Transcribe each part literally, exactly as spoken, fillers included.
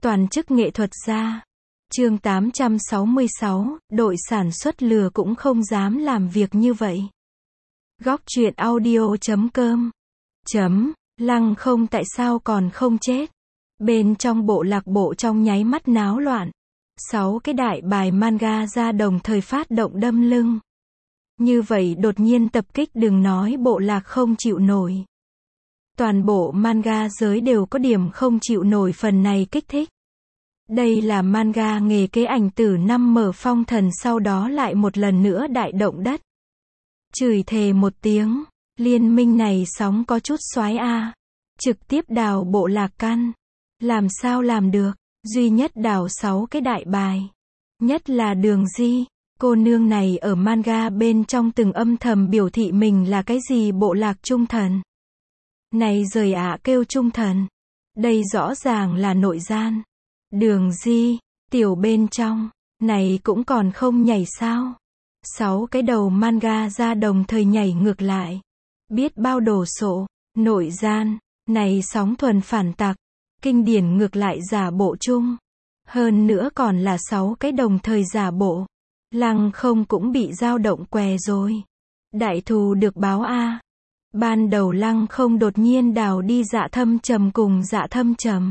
Toàn chức nghệ thuật gia. Chương tám trăm sáu mươi sáu, đội sản xuất lừa cũng không dám làm việc như vậy. Góc truyện audio chấm com. Chấm, Lăng Không tại sao còn không chết? Bên trong bộ lạc bộ trong nháy mắt náo loạn. Sáu cái đại bài manga ra đồng thời phát động đâm lưng. Như vậy đột nhiên tập kích, đừng nói bộ lạc không chịu nổi. Toàn bộ manga giới đều có điểm không chịu nổi phần này kích thích. Đây là manga nghề kế ảnh từ năm mở phong thần, sau đó lại một lần nữa đại động đất. Chửi thề một tiếng, liên minh này sóng có chút xoái a. Trực tiếp đào bộ lạc căn. Làm sao làm được, duy nhất đào sáu cái đại bài. Nhất là Đường Di, cô nương này ở manga bên trong từng âm thầm biểu thị mình là cái gì bộ lạc trung thần. Này rời ạ kêu trung thần. Đây rõ ràng là nội gian. Đường Di, tiểu bên trong, này cũng còn không nhảy sao? Sáu cái đầu manga ra đồng thời nhảy ngược lại. Biết bao đồ sộ, nội gian, này sóng thuần phản tặc, kinh điển ngược lại giả bộ chung. Hơn nữa còn là sáu cái đồng thời giả bộ. Lăng Không cũng bị dao động què rồi. Đại thù được báo a. Ban đầu Lăng Không đột nhiên đào đi Dạ Thâm Trầm cùng Dạ Thâm Trầm.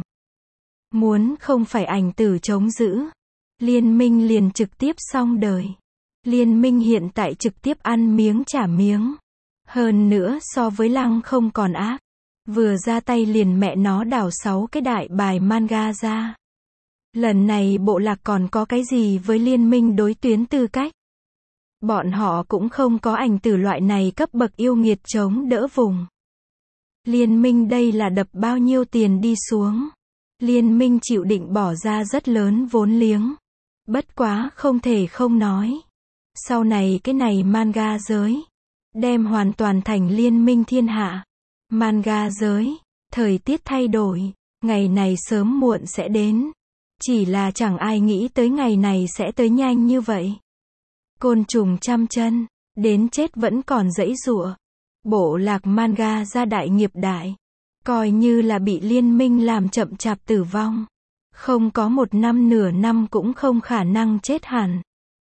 Muốn không phải ảnh tử chống giữ, liên minh liền trực tiếp xong đời. Liên minh hiện tại trực tiếp ăn miếng trả miếng. Hơn nữa so với Lăng Không còn ác. Vừa ra tay liền mẹ nó đào sáu cái đại bài manga ra. Lần này bộ lạc còn có cái gì với liên minh đối tuyến tư cách? Bọn họ cũng không có ảnh tử loại này cấp bậc yêu nghiệt chống đỡ vùng. Liên minh đây là đập bao nhiêu tiền đi xuống. Liên minh chịu định bỏ ra rất lớn vốn liếng. Bất quá không thể không nói. Sau này cái này manga giới. Đem hoàn toàn thành liên minh thiên hạ. Manga giới. Thời tiết thay đổi. Ngày này sớm muộn sẽ đến. Chỉ là chẳng ai nghĩ tới ngày này sẽ tới nhanh như vậy. Côn trùng trăm chân. Đến chết vẫn còn giãy giụa. Bộ lạc manga ra đại nghiệp đại. Coi như là bị liên minh làm chậm chạp tử vong. Không có một năm nửa năm cũng không khả năng chết hẳn.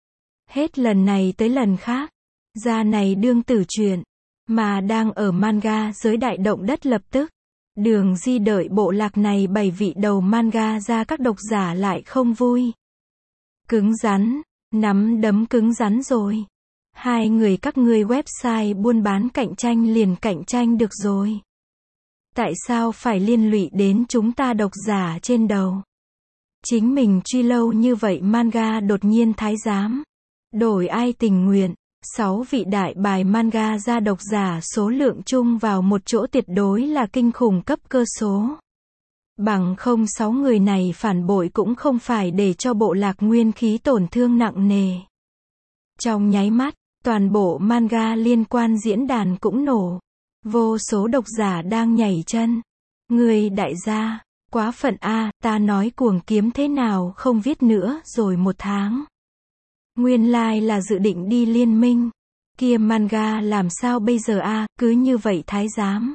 Hết lần này tới lần khác. Ra này đương tử chuyện. Mà đang ở manga giới đại động đất lập tức. Đường Di đợi bộ lạc này bảy vị đầu manga ra các độc giả lại không vui. Cứng rắn. Nắm đấm cứng rắn rồi. Hai người các ngươi website buôn bán cạnh tranh liền cạnh tranh được rồi. Tại sao phải liên lụy đến chúng ta độc giả trên đầu? Chính mình truy lâu như vậy manga đột nhiên thái giám. Đổi ai tình nguyện. Sáu vị đại bài manga ra độc giả số lượng chung vào một chỗ tuyệt đối là kinh khủng cấp cơ số. Bằng không sáu người này phản bội cũng không phải để cho bộ lạc nguyên khí tổn thương nặng nề. Trong nháy mắt, toàn bộ manga liên quan diễn đàn cũng nổ. Vô số độc giả đang nhảy chân. Người đại gia, quá phận a, ta nói cuồng kiếm thế nào không viết nữa rồi một tháng. Nguyên lai like là dự định đi liên minh. Kia manga làm sao bây giờ a, cứ như vậy thái giám.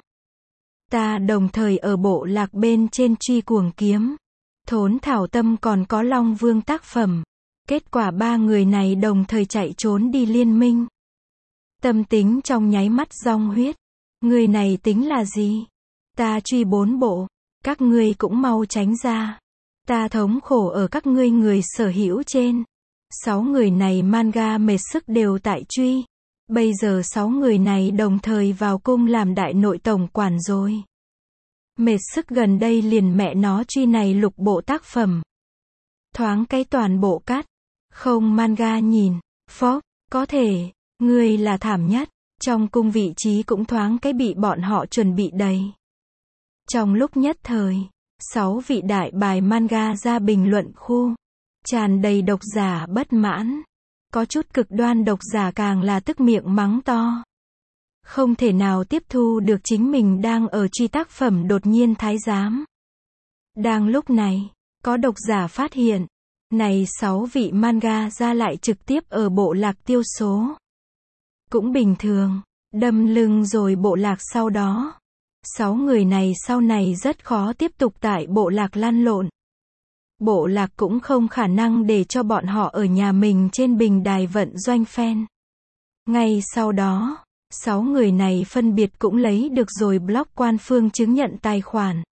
Ta đồng thời ở bộ lạc bên trên truy cuồng kiếm. Thốn thảo tâm còn có Long Vương tác phẩm. Kết quả ba người này đồng thời chạy trốn đi liên minh. Tâm tính trong nháy mắt rong huyết. Người này tính là gì? Ta truy bốn bộ. Các ngươi cũng mau tránh ra. Ta thống khổ ở các ngươi người sở hữu trên. Sáu người này manga mệt sức đều tại truy. Bây giờ sáu người này đồng thời vào cung làm đại nội tổng quản rồi. Mệt sức gần đây liền mẹ nó truy này lục bộ tác phẩm. Thoáng cái toàn bộ cắt. Không manga nhìn. Phốc, có thể. Ngươi là thảm nhất. Trong cung vị trí cũng thoáng cái bị bọn họ chuẩn bị đầy. Trong lúc nhất thời, sáu vị đại bài manga ra bình luận khu. Tràn đầy độc giả bất mãn. Có chút cực đoan độc giả càng là tức miệng mắng to. Không thể nào tiếp thu được chính mình đang ở truy tác phẩm đột nhiên thái giám. Đang lúc này, có độc giả phát hiện. Này sáu vị manga ra lại trực tiếp ở bộ lạc tiêu số. Cũng bình thường, đâm lưng rồi bộ lạc sau đó. Sáu người này sau này rất khó tiếp tục tại bộ lạc lăn lộn. Bộ lạc cũng không khả năng để cho bọn họ ở nhà mình trên bình đài vận doanh fan. Ngay sau đó, sáu người này phân biệt cũng lấy được rồi blog quan phương chứng nhận tài khoản.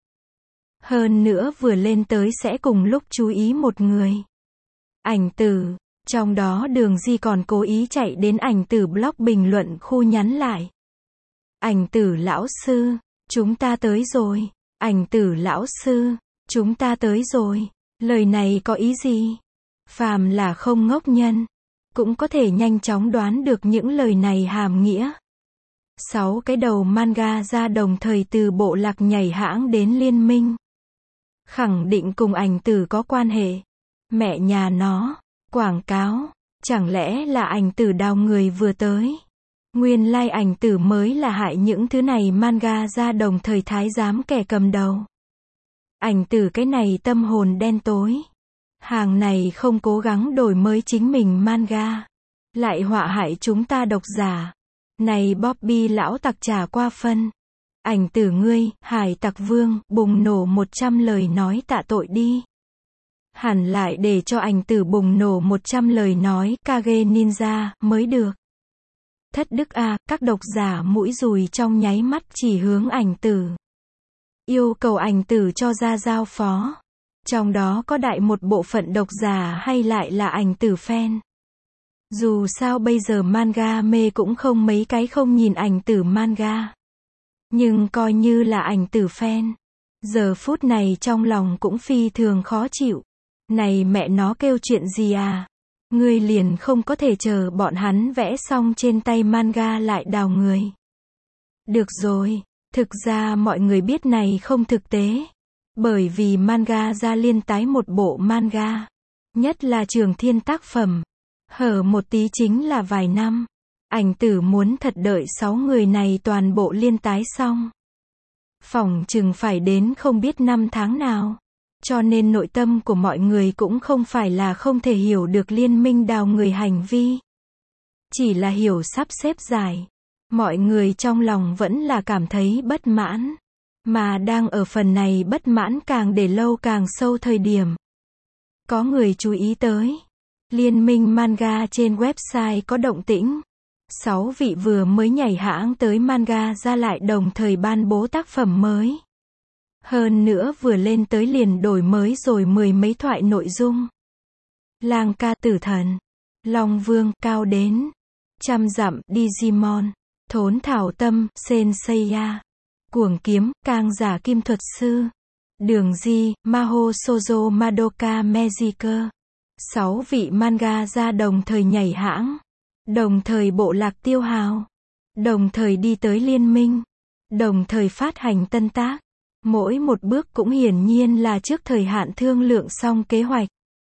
Hơn nữa vừa lên tới sẽ cùng lúc chú ý một người. Ảnh tử, trong đó Đường Di còn cố ý chạy đến ảnh tử blog bình luận khu nhắn lại. Ảnh tử lão sư, chúng ta tới rồi. Ảnh tử lão sư, chúng ta tới rồi. Lời này có ý gì? Phàm là không ngốc nhân, cũng có thể nhanh chóng đoán được những lời này hàm nghĩa. Sáu cái đầu manga ra đồng thời từ bộ lạc nhảy hãng đến liên minh. Khẳng định cùng ảnh tử có quan hệ. Mẹ nhà nó, quảng cáo, chẳng lẽ là ảnh tử đào người vừa tới. Nguyên lai ảnh tử mới là hại những thứ này manga ra đồng thời thái giám kẻ cầm đầu. Ảnh tử cái này tâm hồn đen tối. Hàng này không cố gắng đổi mới chính mình manga. Lại họa hại chúng ta độc giả. Này Bobby lão tặc trả qua phân. Ảnh tử ngươi, hải tặc vương, bùng nổ một trăm lời nói tạ tội đi. Hẳn lại để cho ảnh tử bùng nổ một trăm lời nói Kage Ninja mới được. Thất đức a, các độc giả mũi dùi trong nháy mắt chỉ hướng ảnh tử. Yêu cầu ảnh tử cho ra giao phó. Trong đó có đại một bộ phận độc giả hay lại là ảnh tử fan. Dù sao bây giờ manga mê cũng không mấy cái không nhìn ảnh tử manga. Nhưng coi như là ảnh tử fan. Giờ phút này trong lòng cũng phi thường khó chịu. Này mẹ nó kêu chuyện gì à? Ngươi liền không có thể chờ bọn hắn vẽ xong trên tay manga lại đào người. Được rồi, thực ra mọi người biết này không thực tế. Bởi vì manga ra liên tái một bộ manga. Nhất là Trường Thiên tác phẩm. Hở một tí chính là vài năm. Ảnh tử muốn thật đợi sáu người này toàn bộ liên tái xong. Phỏng chừng phải đến không biết năm tháng nào. Cho nên nội tâm của mọi người cũng không phải là không thể hiểu được liên minh đào người hành vi. Chỉ là hiểu sắp xếp giải. Mọi người trong lòng vẫn là cảm thấy bất mãn. Mà đang ở phần này bất mãn càng để lâu càng sâu thời điểm. Có người chú ý tới. Liên minh manga trên website có động tĩnh. Sáu vị vừa mới nhảy hãng tới manga ra lại đồng thời ban bố tác phẩm mới. Hơn nữa vừa lên tới liền đổi mới rồi mười mấy thoại nội dung. Lang ca tử thần, Long Vương, Cao đến, Trăm dặm, Digimon, Thốn thảo tâm, Senseiya, Cuồng kiếm, Cang giả kim thuật sư, Đường Di, Maho Shoujo Madoka Magiker. Sáu vị manga ra đồng thời nhảy hãng. Đồng thời bộ lạc tiêu hào. Đồng thời đi tới liên minh. Đồng thời phát hành tân tác. Mỗi một bước cũng hiển nhiên là trước thời hạn thương lượng xong kế hoạch.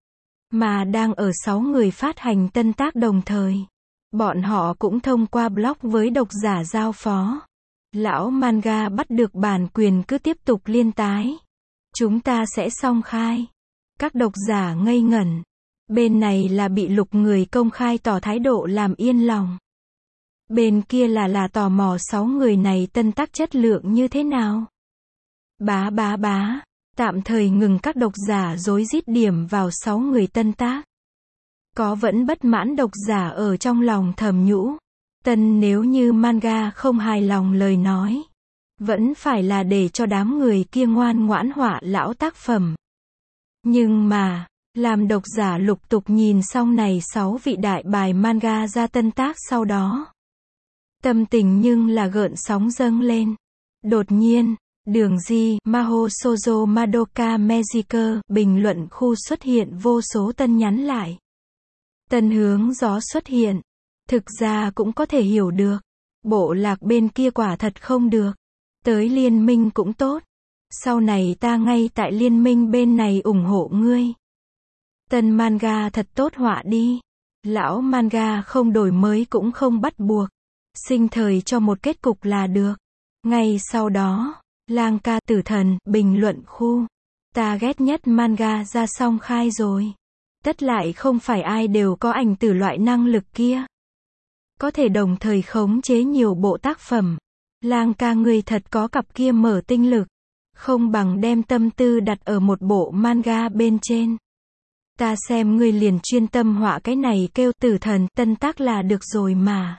Mà đang ở sáu người phát hành tân tác đồng thời. Bọn họ cũng thông qua blog với độc giả giao phó. Lão manga bắt được bản quyền cứ tiếp tục liên tái. Chúng ta sẽ song khai. Các độc giả ngây ngẩn. Bên này là bị lục người công khai tỏ thái độ làm yên lòng. Bên kia là là tò mò sáu người này tân tác chất lượng như thế nào. Bá bá bá, tạm thời ngừng các độc giả rối rít điểm vào sáu người tân tác. Có vẫn bất mãn độc giả ở trong lòng thầm nhũ. Tân nếu như manga không hài lòng lời nói. Vẫn phải là để cho đám người kia ngoan ngoãn họa lão tác phẩm. Nhưng mà, làm độc giả lục tục nhìn xong này sáu vị đại bài manga ra tân tác sau đó. Tâm tình nhưng là gợn sóng dâng lên. Đột nhiên, Đường Di, Maho Shoujo Madoka Magiker, bình luận khu xuất hiện vô số tân nhắn lại. Tân hướng gió xuất hiện. Thực ra cũng có thể hiểu được. Bộ lạc bên kia quả thật không được. Tới liên minh cũng tốt. Sau này ta ngay tại liên minh bên này ủng hộ ngươi. Tân manga thật tốt họa đi. Lão manga không đổi mới cũng không bắt buộc. Sinh thời cho một kết cục là được. Ngay sau đó, Lang ca tử thần, bình luận khu. Ta ghét nhất manga ra song khai rồi. Tất lại không phải ai đều có ảnh tử loại năng lực kia. Có thể đồng thời khống chế nhiều bộ tác phẩm. Lang ca ngươi thật có cặp kia mở tinh lực. Không bằng đem tâm tư đặt ở một bộ manga bên trên. Ta xem ngươi liền chuyên tâm họa cái này kêu Tử Thần tân tác là được rồi mà.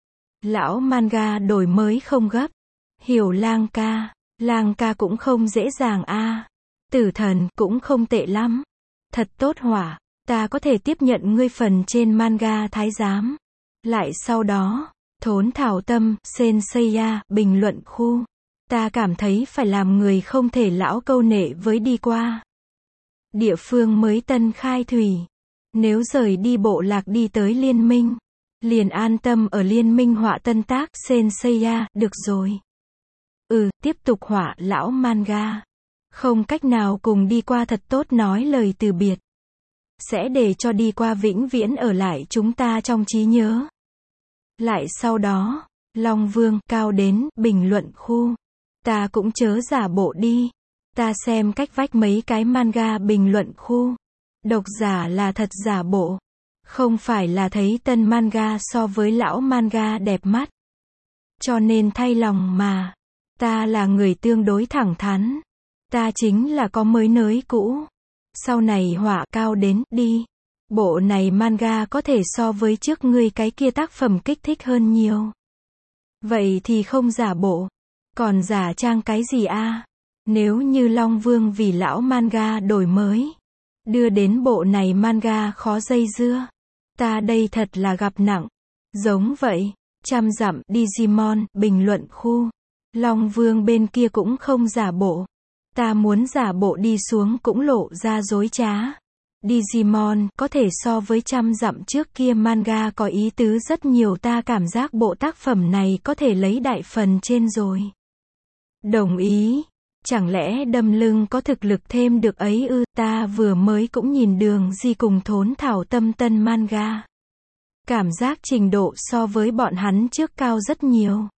Lão manga đổi mới không gấp. Hiểu Lang ca, Lang ca cũng không dễ dàng a. À. Tử Thần cũng không tệ lắm. Thật tốt họa, ta có thể tiếp nhận ngươi phần trên manga thái giám. Lại sau đó, Thốn Thảo Tâm, Senseiya, bình luận khu. Ta cảm thấy phải làm người không thể lão câu nệ với đi qua. Địa phương mới tân khai thủy. Nếu rời đi bộ lạc đi tới liên minh, liền an tâm ở liên minh họa tân tác Senseiya, được rồi. Ừ, tiếp tục họa lão manga. Không cách nào cùng đi qua thật tốt nói lời từ biệt. Sẽ để cho đi qua vĩnh viễn ở lại chúng ta trong trí nhớ. Lại sau đó, Long Vương, cao đến, bình luận khu. Ta cũng chớ giả bộ đi. Ta xem cách vách mấy cái manga bình luận khu. Độc giả là thật giả bộ. Không phải là thấy tân manga so với lão manga đẹp mắt. Cho nên thay lòng mà. Ta là người tương đối thẳng thắn. Ta chính là có mới nới cũ. Sau này họa cao đến, đi. Bộ này manga có thể so với trước ngươi cái kia tác phẩm kích thích hơn nhiều. Vậy thì không giả bộ. Còn giả trang cái gì a? À? Nếu như Long Vương vì lão manga đổi mới, đưa đến bộ này manga khó dây dưa. Ta đây thật là gặp nặng. Giống vậy, trăm dặm Digimon, bình luận khu. Long Vương bên kia cũng không giả bộ. Ta muốn giả bộ đi xuống cũng lộ ra dối trá. Digimon có thể so với trăm dặm trước kia manga có ý tứ rất nhiều, ta cảm giác bộ tác phẩm này có thể lấy đại phần trên rồi. Đồng ý. Chẳng lẽ đâm lưng có thực lực thêm được ấy ư? Ta vừa mới cũng nhìn Đường Di cùng Thốn Thảo Tâm tân manga. Cảm giác trình độ so với bọn hắn trước cao rất nhiều.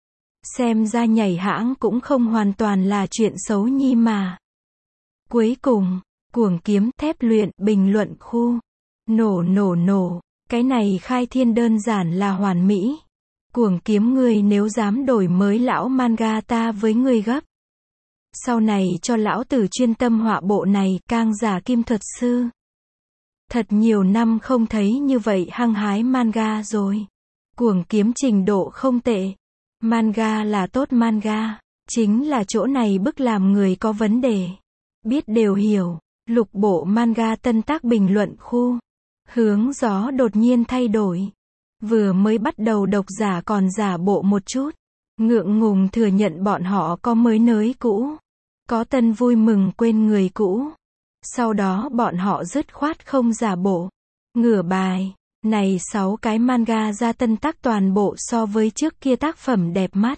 Xem ra nhảy hãng cũng không hoàn toàn là chuyện xấu nhi mà. Cuối cùng, Cuồng Kiếm Thép luyện, bình luận khu. Nổ nổ nổ, cái này khai thiên đơn giản là hoàn mỹ. Cuồng Kiếm ngươi nếu dám đổi mới lão manga ta với ngươi gấp. Sau này cho lão tử chuyên tâm họa bộ này, Cang giả kim thuật sư. Thật nhiều năm không thấy như vậy hăng hái manga rồi. Cuồng Kiếm trình độ không tệ. Manga là tốt manga. Chính là chỗ này bức làm người có vấn đề. Biết đều hiểu. Lục bộ manga tân tác bình luận khu. Hướng gió đột nhiên thay đổi. Vừa mới bắt đầu độc giả còn giả bộ một chút. Ngượng ngùng thừa nhận bọn họ có mới nới cũ. Có tân vui mừng quên người cũ. Sau đó bọn họ dứt khoát không giả bộ. Ngửa bài. Này sáu cái manga ra tân tác toàn bộ so với trước kia tác phẩm đẹp mắt.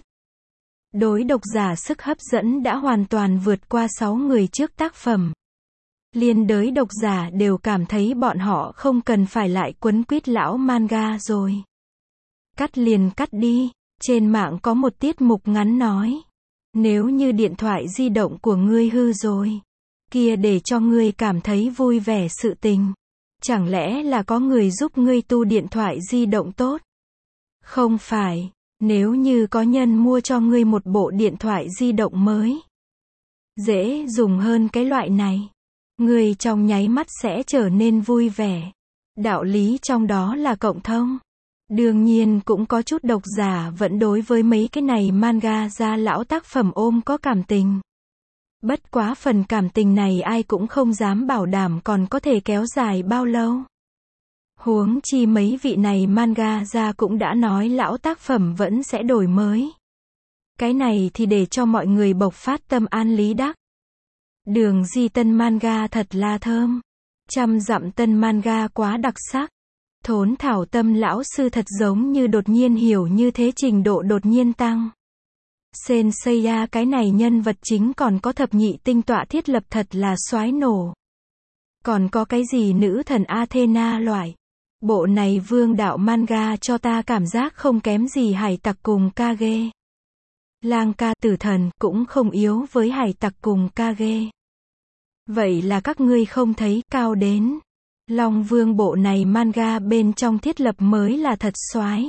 Đối độc giả sức hấp dẫn đã hoàn toàn vượt qua sáu người trước tác phẩm. Liên đới độc giả đều cảm thấy bọn họ không cần phải lại quấn quýt lão manga rồi. Cắt liền cắt đi. Trên mạng có một tiết mục ngắn nói. Nếu như điện thoại di động của ngươi hư rồi, kia để cho ngươi cảm thấy vui vẻ sự tình. Chẳng lẽ là có người giúp ngươi tu điện thoại di động tốt? Không phải, nếu như có nhân mua cho ngươi một bộ điện thoại di động mới, dễ dùng hơn cái loại này, ngươi trong nháy mắt sẽ trở nên vui vẻ. Đạo lý trong đó là cộng thông. Đương nhiên cũng có chút độc giả vẫn đối với mấy cái này manga ra lão tác phẩm ôm có cảm tình. Bất quá phần cảm tình này ai cũng không dám bảo đảm còn có thể kéo dài bao lâu. Huống chi mấy vị này manga ra cũng đã nói lão tác phẩm vẫn sẽ đổi mới. Cái này thì để cho mọi người bộc phát tâm an lý đắc. Đường Di tân manga thật là thơm. Trăm dặm tân manga quá đặc sắc. Thốn Thảo Tâm lão sư thật giống như đột nhiên hiểu như thế, trình độ đột nhiên tăng. Senseiya cái này nhân vật chính còn có thập nhị tinh tọa thiết lập thật là soái nổ. Còn có cái gì nữ thần Athena loại. Bộ này vương đạo manga cho ta cảm giác không kém gì Hải Tặc cùng Kage. Lang ca Tử Thần cũng không yếu với Hải Tặc cùng Kage. Vậy là các ngươi không thấy cao đến. Long Vương bộ này manga bên trong thiết lập mới là thật soái.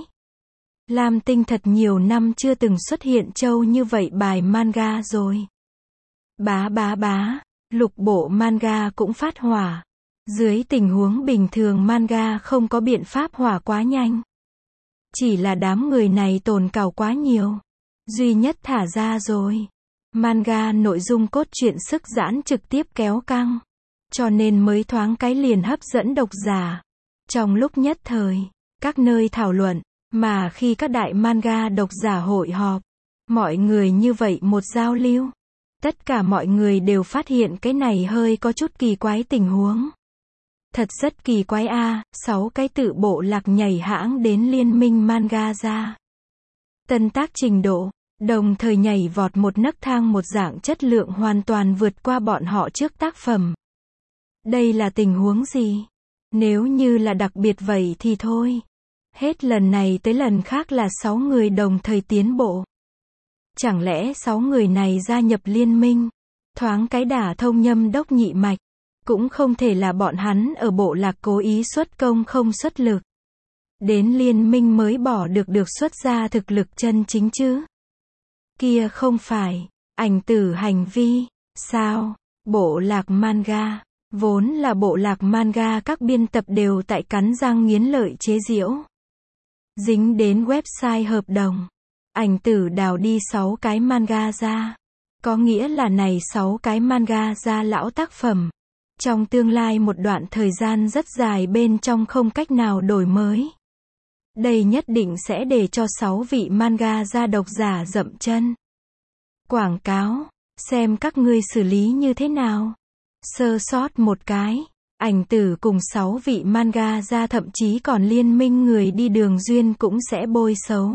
Lam Tinh thật nhiều năm chưa từng xuất hiện trâu như vậy bài manga rồi. Bá bá bá, lục bộ manga cũng phát hỏa. Dưới tình huống bình thường manga không có biện pháp hỏa quá nhanh. Chỉ là đám người này tồn cào quá nhiều. Duy nhất thả ra rồi. Manga nội dung cốt truyện sức giãn trực tiếp kéo căng. Cho nên mới thoáng cái liền hấp dẫn độc giả. Trong lúc nhất thời, các nơi thảo luận, mà khi các đại manga độc giả hội họp, mọi người như vậy một giao lưu. Tất cả mọi người đều phát hiện cái này hơi có chút kỳ quái tình huống. Thật rất kỳ quái a, sáu cái tự bộ lạc nhảy hãng đến liên minh manga ra. Tân tác trình độ, đồng thời nhảy vọt một nấc thang một dạng chất lượng hoàn toàn vượt qua bọn họ trước tác phẩm. Đây là tình huống gì? Nếu như là đặc biệt vậy thì thôi. Hết lần này tới lần khác là sáu người đồng thời tiến bộ. Chẳng lẽ sáu người này gia nhập liên minh, thoáng cái đả thông nhâm đốc nhị mạch, cũng không thể là bọn hắn ở bộ lạc cố ý xuất công không xuất lực. Đến liên minh mới bỏ được được xuất ra thực lực chân chính chứ. Kia không phải, ảnh tử hành vi, sao, bộ lạc manga, vốn là bộ lạc manga các biên tập đều tại cắn răng nghiến lợi chế giễu. Dính đến website hợp đồng. Ảnh tử đào đi sáu cái manga ra. Có nghĩa là này sáu cái manga ra lão tác phẩm. Trong tương lai một đoạn thời gian rất dài bên trong không cách nào đổi mới. Đây nhất định sẽ để cho sáu vị manga ra độc giả dậm chân. Quảng cáo, xem các ngươi xử lý như thế nào. Sơ sót một cái, ảnh tử cùng sáu vị manga ra thậm chí còn liên minh người đi đường duyên cũng sẽ bôi xấu.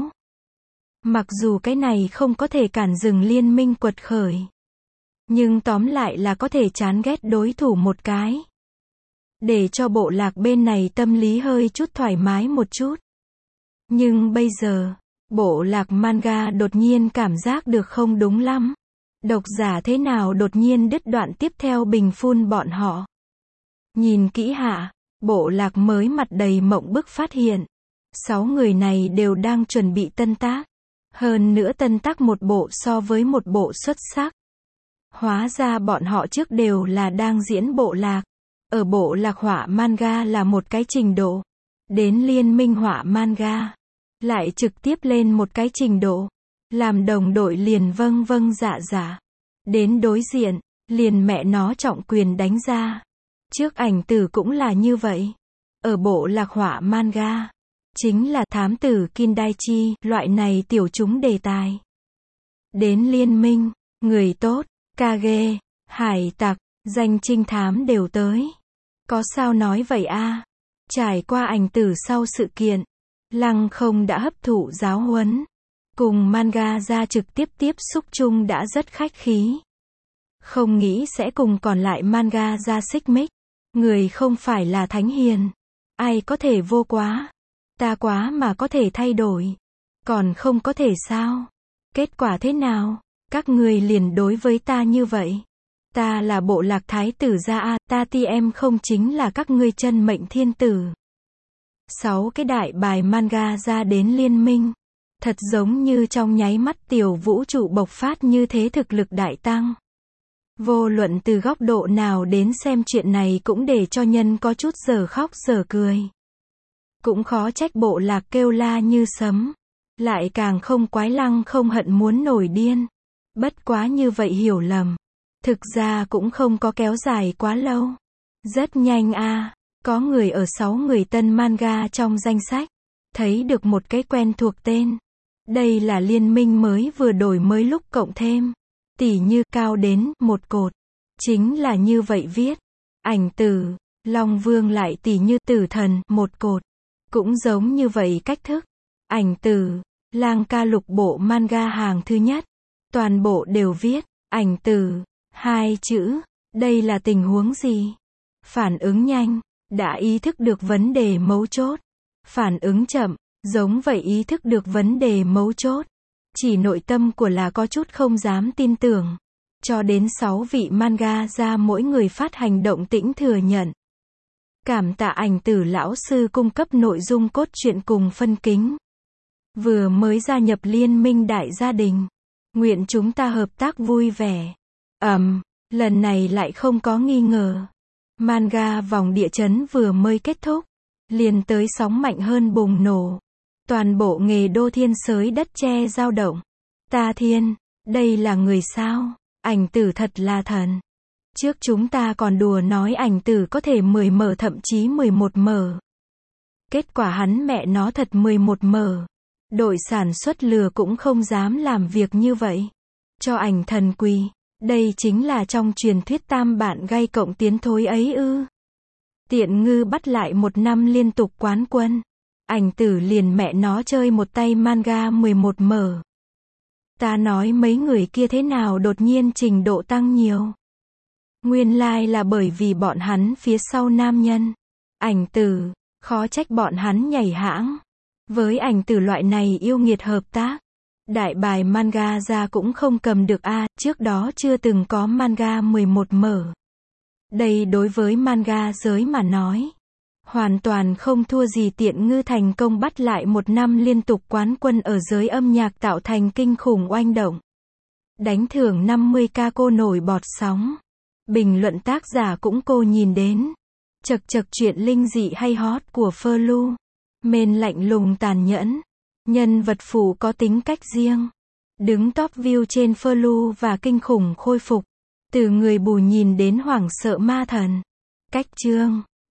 Mặc dù cái này không có thể cản dừng liên minh quật khởi. Nhưng tóm lại là có thể chán ghét đối thủ một cái. Để cho bộ lạc bên này tâm lý hơi chút thoải mái một chút. Nhưng bây giờ, bộ lạc manga đột nhiên cảm giác được không đúng lắm. Độc giả thế nào đột nhiên đứt đoạn tiếp theo bình phun bọn họ. Nhìn kỹ hạ, bộ lạc mới mặt đầy mộng bức phát hiện. Sáu người này đều đang chuẩn bị tân tác. Hơn nữa tân tác một bộ so với một bộ xuất sắc. Hóa ra bọn họ trước đều là đang diễn bộ lạc. Ở bộ lạc họa manga là một cái trình độ. Đến liên minh họa manga. Lại trực tiếp lên một cái trình độ. Làm đồng đội liền vâng vâng dạ dạ. Đến đối diện, liền mẹ nó trọng quyền đánh ra. Trước ảnh tử cũng là như vậy. Ở bộ lạc họa manga. Chính là thám tử Kindaichi, loại này tiểu chúng đề tài. Đến liên minh, người tốt, Kage, hải tặc, danh trinh thám đều tới. Có sao nói vậy a? Trải qua ảnh tử sau sự kiện, Lăng Không đã hấp thụ giáo huấn. Cùng manga ra trực tiếp tiếp xúc chung đã rất khách khí. Không nghĩ sẽ cùng còn lại manga ra xích mích. Người không phải là thánh hiền. Ai có thể vô quá. Ta quá mà có thể thay đổi. Còn không có thể sao? Kết quả thế nào? Các người liền đối với ta như vậy. Ta là bộ lạc thái tử gia a, ta ti em không chính là các ngươi chân mệnh thiên tử. Sáu cái đại bài manga ra đến liên minh. Thật giống như trong nháy mắt tiểu vũ trụ bộc phát như thế thực lực đại tăng. Vô luận từ góc độ nào đến xem chuyện này cũng để cho nhân có chút giờ khóc giờ cười. Cũng khó trách bộ lạc kêu la như sấm. Lại càng không quái Lăng Không hận muốn nổi điên. Bất quá như vậy hiểu lầm. Thực ra cũng không có kéo dài quá lâu. Rất nhanh a, có người ở sáu người tân manga trong danh sách. Thấy được một cái quen thuộc tên. Đây là liên minh mới vừa đổi mới lúc cộng thêm. Tỉ như cao đến một cột. Chính là như vậy viết. Ảnh tử, Long Vương lại tỉ như tử thần một cột. Cũng giống như vậy cách thức. Ảnh tử, Lang ca lục bộ manga hàng thứ nhất. Toàn bộ đều viết. Ảnh tử, hai chữ. Đây là tình huống gì? Phản ứng nhanh. Đã ý thức được vấn đề mấu chốt. Phản ứng chậm. Giống vậy ý thức được vấn đề mấu chốt. Chỉ nội tâm của là có chút không dám tin tưởng. Cho đến sáu vị manga ra mỗi người phát hành động tĩnh thừa nhận. Cảm tạ ảnh tử lão sư cung cấp nội dung cốt truyện cùng phân kính. Vừa mới gia nhập liên minh đại gia đình. Nguyện chúng ta hợp tác vui vẻ. Ầm, lần này lại không có nghi ngờ. Manga vòng địa chấn vừa mới kết thúc, liền tới sóng mạnh hơn bùng nổ. Toàn bộ nghề đô thiên xới đất che dao động. Ta thiên, đây là người sao? Ảnh tử thật là thần. Trước chúng ta còn đùa nói ảnh tử có thể mười mở thậm chí mười một mở. Kết quả hắn mẹ nó thật mười một mở. Đội sản xuất lừa cũng không dám làm việc như vậy. Cho ảnh thần quỳ. Đây chính là trong truyền thuyết tam bạn gây cộng tiến thối ấy ư. Tiện ngư bắt lại một năm liên tục quán quân. Ảnh tử liền mẹ nó chơi một tay manga mười một mở. Ta nói mấy người kia thế nào đột nhiên trình độ tăng nhiều. Nguyên lai like là bởi vì bọn hắn phía sau nam nhân. Ảnh tử, khó trách bọn hắn nhảy hãng. Với ảnh tử loại này yêu nghiệt hợp tác. Đại bài manga ra cũng không cầm được a, trước đó chưa từng có manga mười một mở. Đây đối với manga giới mà nói. Hoàn toàn không thua gì tiện ngư thành công bắt lại một năm liên tục quán quân ở giới âm nhạc tạo thành kinh khủng oanh động. Đánh thưởng năm mươi k cô nổi bọt sóng. Bình luận tác giả cũng cô nhìn đến. Chật chật chuyện linh dị hay hot của Flu. Mên lạnh lùng tàn nhẫn. Nhân vật phụ có tính cách riêng. Đứng top view trên Flu và kinh khủng khôi phục. Từ người bù nhìn đến hoảng sợ ma thần. Cách chương.